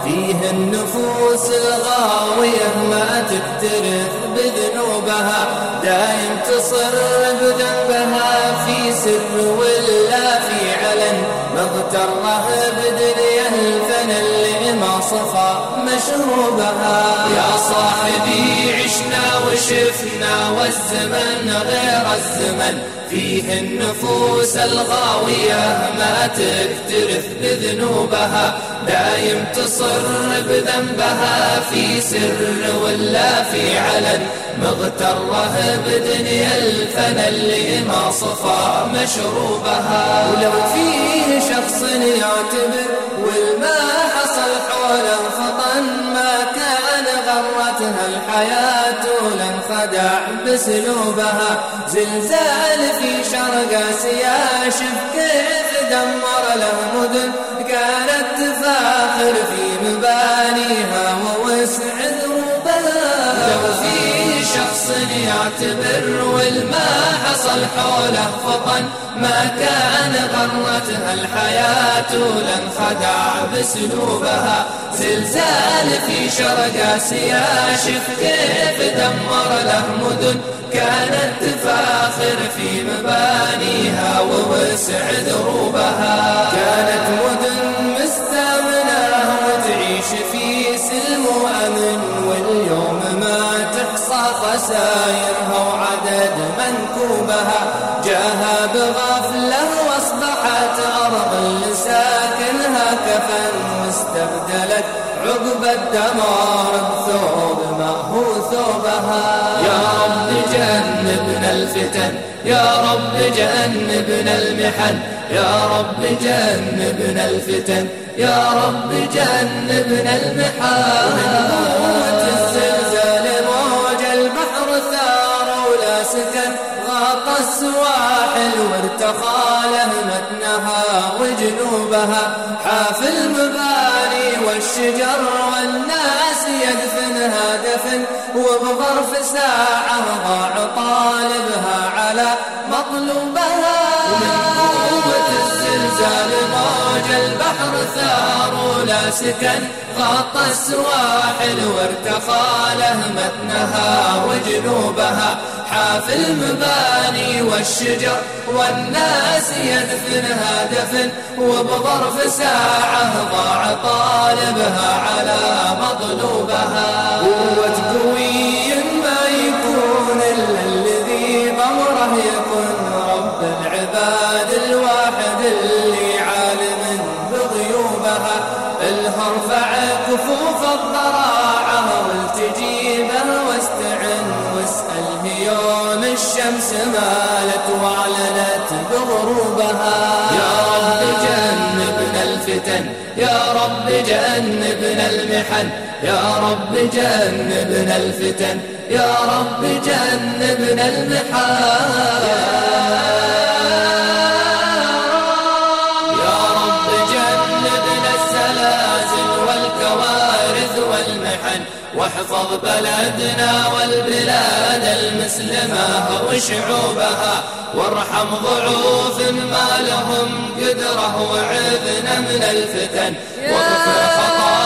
فيه النفوس الغاوية ما تكترث بذنوبها، دايم تصر بذنبها في سر ولا في علن، مغتره بدنيا الفن اللي ما صفى مشروبها. يا صاحبي عشنا وشفنا والزمن غير الزمن، فيه النفوس الغاوية ما تكترث بذنوبها، دايم تصر بذنبها في سر ولا في علن، مغتره بدنيا الفن اللي ما صفى مشروبها. ولو فيه شخص يعتبر والما حصل حوله فطن، ما كان غرتها الحياة لانخدع بسلوبها. زلزال في شرق آسيا شف كيف دمر له مدن، كانت تفاخر في مبانيها ووسع ذروبها. لو في شخص يعتبر والما حصل حوله فطن، ما كان غرتها الحياة لانخدع بسلوبها. زلزال في شرق آسيا شف كيف دمر له مدن، كانت تفاخر في مبانيها ووسع دروبها. كانت مدن مستأمنة وتعيش في سلم وأمن، واليوم ما تحصى خسائرها وعدد منكوبها. جاها بغفلة واصبحت أرض لساكنها كفن، واستبدلت عقب الدمار بثوب ما هو ثوبها. يا رب جنبنا الفتن، يا رب جنبنا المحن، يا رب جنبنا الفتن، يا رب جنبنا المحن. من قوة الزلزال موج البحر ثار ولا سكن، غاط السواحل وارتخى له متنها وجنوبها. حاف المباني والشجر والناس يدفنها دفن، وبظرف ساعة ضاع طالبها على مطلوبها. ومن قوة الزلزال موج البحر ثار ولا سكن، غاط السواحل وارتخى له متنها وجنوبها. حاف المباني والشجر والناس يدفنها دفن، وبظرف ساعة ضاع طالبها على مطلوبها. قوة قوي ما يكون إلا الذي بأمره يكون، رب العباد الواحد اللي عالم بغيوبها. الهرفع كفوف الضراعة والتجيبه واستعن، واسأله يوم الشمس مالت واعلنت بغروبها. يا رب جنبنا الفتن، يا رب جنبنا المحن، يا رب جنبنا الفتن، يا رب جنبنا المحن. واحفظ بلدنا والبلاد المسلمة وشعوبها، وارحم ضعوف ما لهم قدرة وعذنا من الفتن، واغفر خطايانا